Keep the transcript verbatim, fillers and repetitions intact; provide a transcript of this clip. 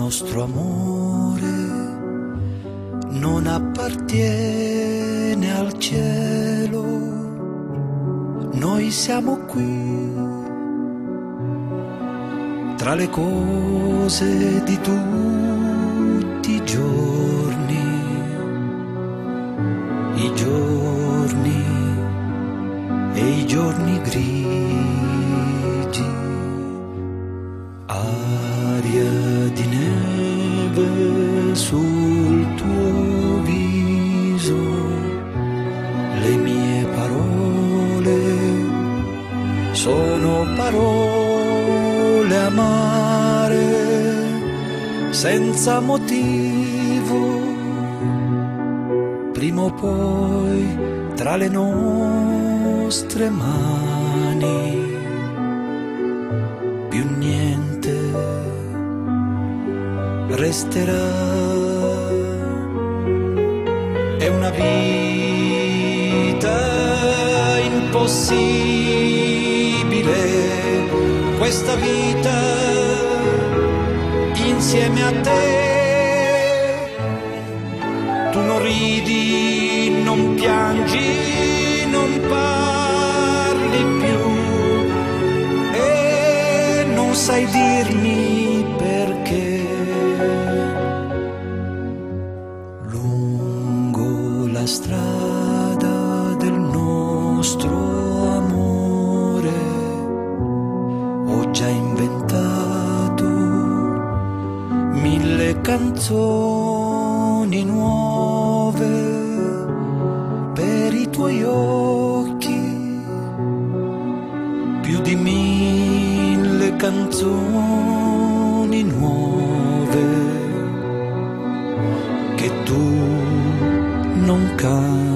nostro amore non appartiene al cielo, noi siamo qui tra le cose di tutti i giorni, i giorni e i giorni grigi, aria di neve sul tuo viso, le mie parole sono parole amare senza motivo, prima o poi tra le nostre mani più niente resterà. È una vita impossibile, questa vita insieme a te. Tu non ridi, non piangi, non parli più e non sai dirmi perché. Lungo la strada del nostro amore ho già inventato mille canzoni nuove per i tuoi occhi, più di mille canzoni nuove che tu non canti.